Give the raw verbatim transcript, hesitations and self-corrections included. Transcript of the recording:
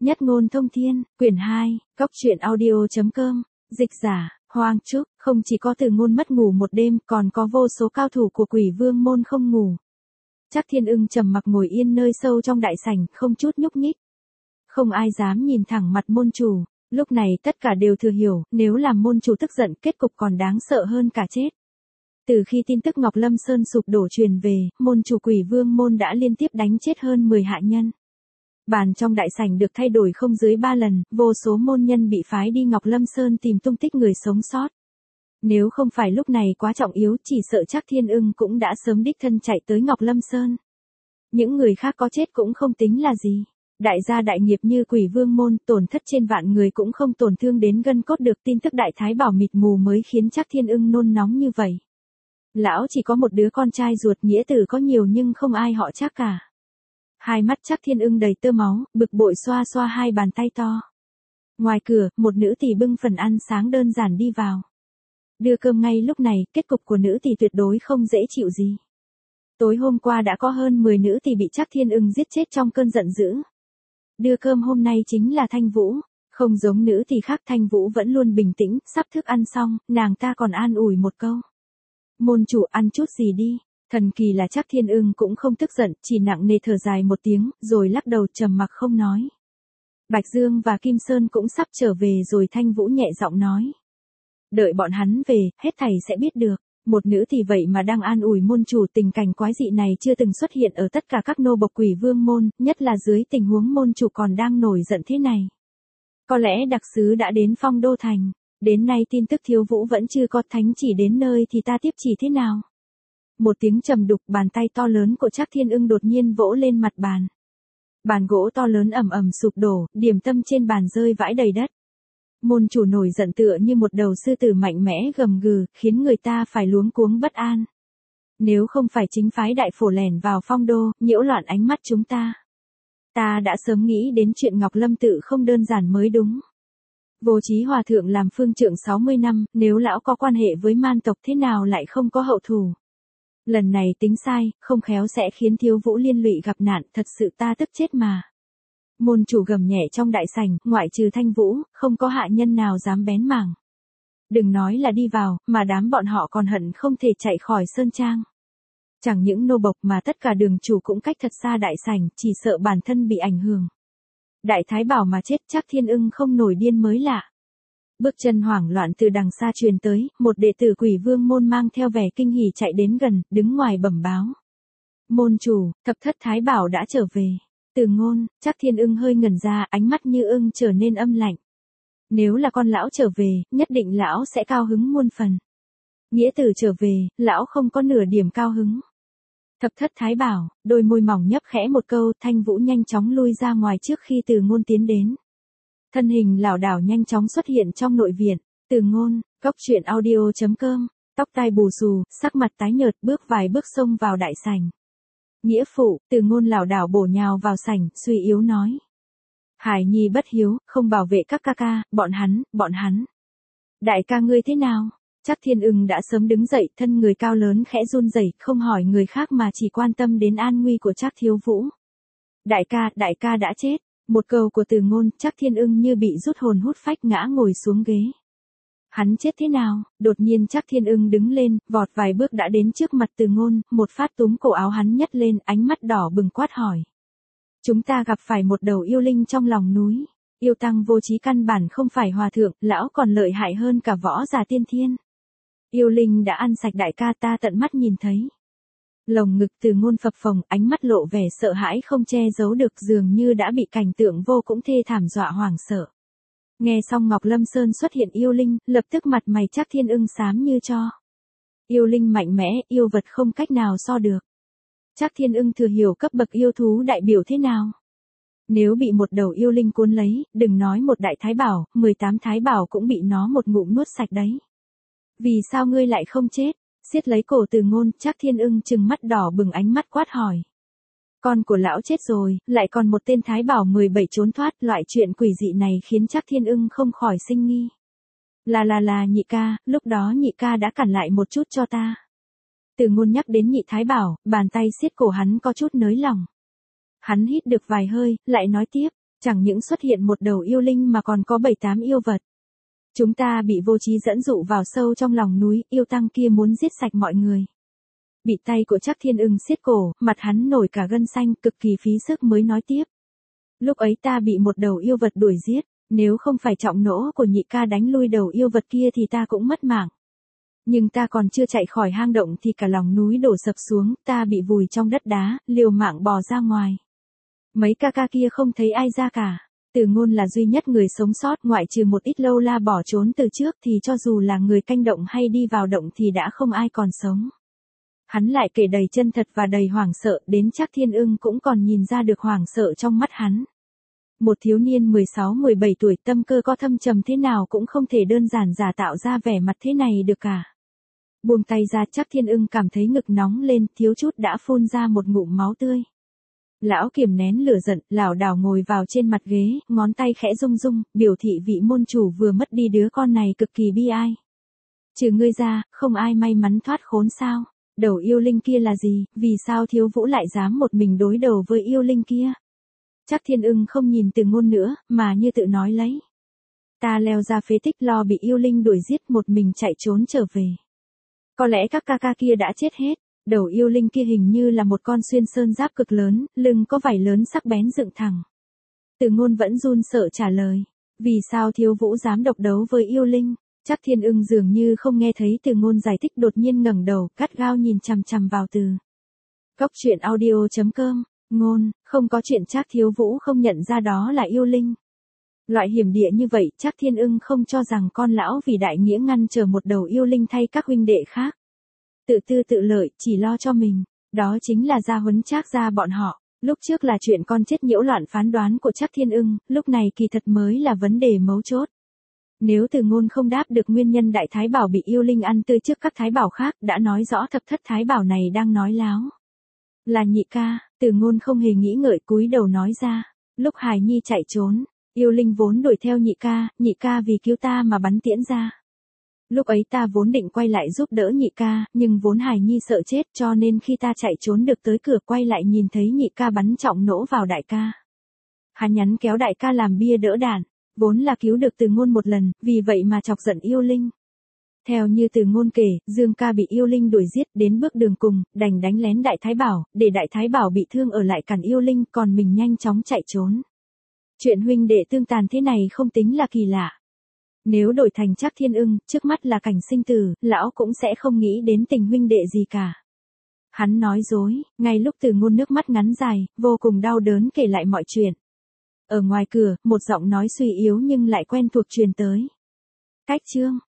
Nhất ngôn thông thiên, quyển hai, cóc truyện audio.com, dịch giả, Hoang Trúc, không chỉ có Từ Ngôn mất ngủ một đêm, còn có vô số cao thủ của Quỷ Vương môn không ngủ. Trác Thiên Ưng trầm mặc ngồi yên nơi sâu trong đại sảnh, không chút nhúc nhích. Không ai dám nhìn thẳng mặt môn chủ, lúc này tất cả đều thừa hiểu, nếu làm môn chủ tức giận, kết cục còn đáng sợ hơn cả chết. Từ khi tin tức Ngọc Lâm Sơn sụp đổ truyền về, môn chủ Quỷ Vương môn đã liên tiếp đánh chết hơn mười hạ nhân. Bàn trong đại sảnh được thay đổi không dưới ba lần, vô số môn nhân bị phái đi Ngọc Lâm Sơn tìm tung tích người sống sót. Nếu không phải lúc này quá trọng yếu, chỉ sợ Trác Thiên Ưng cũng đã sớm đích thân chạy tới Ngọc Lâm Sơn. Những người khác có chết cũng không tính là gì. Đại gia đại nghiệp như Quỷ Vương môn, tổn thất trên vạn người cũng không tổn thương đến gân cốt được. Tin tức Đại Thái Bảo mịt mù mới khiến Trác Thiên Ưng nôn nóng như vậy. Lão chỉ có một đứa con trai ruột, nghĩa tử có nhiều nhưng không ai họ Trác cả. Hai mắt Trác Thiên Ưng đầy tơ máu, bực bội xoa xoa hai bàn tay to. Ngoài cửa, một nữ tỳ bưng phần ăn sáng đơn giản đi vào. Đưa cơm ngay lúc này, kết cục của nữ tỳ tuyệt đối không dễ chịu gì. Tối hôm qua đã có hơn mười nữ tỳ bị Trác Thiên Ưng giết chết trong cơn giận dữ. Đưa cơm hôm nay chính là Thanh Vũ, không giống nữ tỳ khác, Thanh Vũ vẫn luôn bình tĩnh, sắp thức ăn xong, nàng ta còn an ủi một câu. Môn chủ ăn chút gì đi. Thần kỳ là Trác Thiên Ưng cũng không tức giận, chỉ nặng nề thở dài một tiếng, rồi lắc đầu trầm mặc không nói. Bạch Dương và Kim Sơn cũng sắp trở về rồi, Thanh Vũ nhẹ giọng nói. Đợi bọn hắn về, hết thảy sẽ biết được. Một nữ thì vậy mà đang an ủi môn chủ, tình cảnh quái dị này chưa từng xuất hiện ở tất cả các nô bộc Quỷ Vương môn, nhất là dưới tình huống môn chủ còn đang nổi giận thế này. Có lẽ đặc sứ đã đến Phong Đô Thành, đến nay tin tức Thiếu Vũ vẫn chưa có, thánh chỉ đến nơi thì ta tiếp chỉ thế nào? Một tiếng trầm đục, bàn tay to lớn của Trác Thiên Ưng đột nhiên vỗ lên mặt bàn. Bàn gỗ to lớn ầm ầm sụp đổ, điểm tâm trên bàn rơi vãi đầy đất. Môn chủ nổi giận tựa như một đầu sư tử mạnh mẽ gầm gừ, khiến người ta phải luống cuống bất an. Nếu không phải chính phái đại phổ lẻn vào Phong Đô, nhiễu loạn ánh mắt chúng ta, ta đã sớm nghĩ đến chuyện Ngọc Lâm tự không đơn giản mới đúng. Vô Chí Hòa thượng làm phương trượng sáu mươi năm, nếu lão có quan hệ với man tộc thế nào lại không có hậu thù. Lần này tính sai, không khéo sẽ khiến Thiếu Vũ liên lụy gặp nạn, thật sự ta tức chết mà. Môn chủ gầm nhẹ trong đại sảnh, ngoại trừ Thanh Vũ, không có hạ nhân nào dám bén mảng. Đừng nói là đi vào, mà đám bọn họ còn hận không thể chạy khỏi sơn trang. Chẳng những nô bộc mà tất cả đường chủ cũng cách thật xa đại sảnh, chỉ sợ bản thân bị ảnh hưởng. Đại Thái Bảo mà chết, Trác Thiên Ưng không nổi điên mới lạ. Bước chân hoảng loạn từ đằng xa truyền tới, một đệ tử Quỷ Vương môn mang theo vẻ kinh hỉ chạy đến gần, đứng ngoài bẩm báo. Môn chủ, thập thất Thái Bảo đã trở về. Từ Ngôn, Trác Thiên Ưng hơi ngẩn ra, ánh mắt như ưng trở nên âm lạnh. Nếu là con lão trở về, nhất định lão sẽ cao hứng muôn phần. Nghĩa tử trở về, lão không có nửa điểm cao hứng. Thập thất Thái Bảo, đôi môi mỏng nhấp khẽ một câu, Thanh Vũ nhanh chóng lui ra ngoài trước khi Từ Ngôn tiến đến. Thân hình lảo đảo nhanh chóng xuất hiện trong nội viện. Từ Ngôn, cóc truyện audio.com, tóc tai bù xù, sắc mặt tái nhợt, bước vài bước xông vào đại sảnh. Nghĩa phụ, Từ Ngôn lảo đảo bổ nhào vào sảnh, suy yếu nói. Hải Nhi bất hiếu, không bảo vệ các ca ca, bọn hắn, bọn hắn. Đại ca ngươi thế nào? Trác Thiên Ưng đã sớm đứng dậy, thân người cao lớn khẽ run rẩy, không hỏi người khác mà chỉ quan tâm đến an nguy của Trác Thiếu Vũ. Đại ca, đại ca đã chết. Một câu của Từ Ngôn, Trác Thiên Ưng như bị rút hồn hút phách ngã ngồi xuống ghế. Hắn chết thế nào? Đột nhiên Trác Thiên Ưng đứng lên, vọt vài bước đã đến trước mặt Từ Ngôn, một phát túm cổ áo hắn nhấc lên, ánh mắt đỏ bừng quát hỏi. Chúng ta gặp phải một đầu yêu linh trong lòng núi. Yêu tăng Vô Chí căn bản không phải hòa thượng, lão còn lợi hại hơn cả võ giả tiên thiên. Yêu linh đã ăn sạch đại ca, ta tận mắt nhìn thấy. Lồng ngực Từ Ngôn phập phồng, ánh mắt lộ vẻ sợ hãi không che giấu được, dường như đã bị cảnh tượng vô cũng thê thảm dọa hoảng sợ. Nghe xong Ngọc Lâm Sơn xuất hiện yêu linh, lập tức mặt mày Trác Thiên Ưng xám như tro. Yêu linh mạnh mẽ, yêu vật không cách nào so được. Trác Thiên Ưng thừa hiểu cấp bậc yêu thú đại biểu thế nào. Nếu bị một đầu yêu linh cuốn lấy, đừng nói một đại thái bảo, mười tám thái bảo cũng bị nó một ngụm nuốt sạch đấy. Vì sao ngươi lại không chết? Siết lấy cổ Từ Ngôn, Trác Thiên Ưng trừng mắt đỏ bừng ánh mắt quát hỏi. Con của lão chết rồi, lại còn một tên Thái Bảo mười bảy trốn thoát, loại chuyện quỷ dị này khiến Trác Thiên Ưng không khỏi sinh nghi. Là là là nhị ca, lúc đó nhị ca đã cản lại một chút cho ta. Từ Ngôn nhắc đến nhị Thái Bảo, bàn tay siết cổ hắn có chút nới lỏng. Hắn hít được vài hơi, lại nói tiếp, Chẳng những xuất hiện một đầu yêu linh mà còn có bảy tám yêu vật. Chúng ta bị vô trí dẫn dụ vào sâu trong lòng núi, yêu tăng kia muốn giết sạch mọi người. Bị tay của Trác Thiên Ưng siết cổ, mặt hắn nổi cả gân xanh, cực kỳ phí sức mới nói tiếp. Lúc ấy ta bị một đầu yêu vật đuổi giết, nếu không phải trọng nỗ của nhị ca đánh lui đầu yêu vật kia thì ta cũng mất mạng. Nhưng ta còn chưa chạy khỏi hang động thì cả lòng núi đổ sập xuống, ta bị vùi trong đất đá, liều mạng bò ra ngoài. Mấy ca ca kia không thấy ai ra cả. Từ Ngôn là duy nhất người sống sót, ngoại trừ một ít lâu la bỏ trốn từ trước thì cho dù là người canh động hay đi vào động thì đã không ai còn sống. Hắn lại kể đầy chân thật và đầy hoảng sợ, đến Trác Thiên Ưng cũng còn nhìn ra được hoảng sợ trong mắt hắn. Một thiếu niên mười sáu mười bảy tuổi tâm cơ có thâm trầm thế nào cũng không thể đơn giản giả tạo ra vẻ mặt thế này được cả. Buông tay ra, Trác Thiên Ưng cảm thấy ngực nóng lên, thiếu chút đã phun ra một ngụm máu tươi. Lão kiềm nén lửa giận, lảo đảo ngồi vào trên mặt ghế, ngón tay khẽ rung rung, biểu thị vị môn chủ vừa mất đi đứa con này cực kỳ bi ai. Trừ ngươi ra, không ai may mắn thoát khốn sao? Đầu yêu linh kia là gì, vì sao Thiếu Vũ lại dám một mình đối đầu với yêu linh kia? Trác Thiên Ưng không nhìn Từ Ngôn nữa, mà như tự nói lấy. Ta leo ra phế tích lo bị yêu linh đuổi giết, một mình chạy trốn trở về. Có lẽ các ca ca kia đã chết hết. Đầu yêu linh kia hình như là một con xuyên sơn giáp cực lớn, lưng có vảy lớn sắc bén dựng thẳng. Từ Ngôn vẫn run sợ trả lời. Vì sao Thiếu Vũ dám độc đấu với yêu linh? Trác Thiên Ưng dường như không nghe thấy Từ Ngôn giải thích, đột nhiên ngẩng đầu, gắt gao nhìn chằm chằm vào Từ. Cốc truyện audio chấm com. Ngôn, không có chuyện Trác Thiếu Vũ không nhận ra đó là yêu linh. Loại hiểm địa như vậy, Trác Thiên Ưng không cho rằng con lão vì đại nghĩa ngăn trở một đầu yêu linh thay các huynh đệ khác. Tự tư tự lợi, chỉ lo cho mình, đó chính là gia huấn Trác gia bọn họ. Lúc trước là chuyện con chết nhiễu loạn phán đoán của Trác Thiên Ưng, lúc này kỳ thật mới là vấn đề mấu chốt. Nếu Từ Ngôn không đáp được nguyên nhân đại thái bảo bị yêu linh ăn tươi trước các thái bảo khác, đã nói rõ thập thất thái bảo này đang nói láo. Là nhị ca, Từ Ngôn không hề nghĩ ngợi cúi đầu nói ra. Lúc Hải Nhi chạy trốn, yêu linh vốn đuổi theo nhị ca, nhị ca vì cứu ta mà bắn tiễn ra. Lúc ấy ta vốn định quay lại giúp đỡ nhị ca, nhưng vốn Hải Nhi sợ chết cho nên khi ta chạy trốn được tới cửa quay lại nhìn thấy nhị ca bắn trọng nỗ vào đại ca. Hắn nhắn kéo đại ca làm bia đỡ đạn, vốn là cứu được Từ Ngôn một lần, vì vậy mà chọc giận yêu linh. Theo như Từ Ngôn kể, Dương ca bị yêu linh đuổi giết đến bước đường cùng, đành đánh lén đại thái bảo, để đại thái bảo bị thương ở lại cản yêu linh, còn mình nhanh chóng chạy trốn. Chuyện huynh đệ tương tàn thế này không tính là kỳ lạ. Nếu đổi thành Trác Thiên Ưng, trước mắt là cảnh sinh tử, lão cũng sẽ không nghĩ đến tình huynh đệ gì cả. Hắn nói dối, ngay lúc Từ Ngôn nước mắt ngắn dài, vô cùng đau đớn kể lại mọi chuyện. Ở ngoài cửa, một giọng nói suy yếu nhưng lại quen thuộc truyền tới. Cách chương.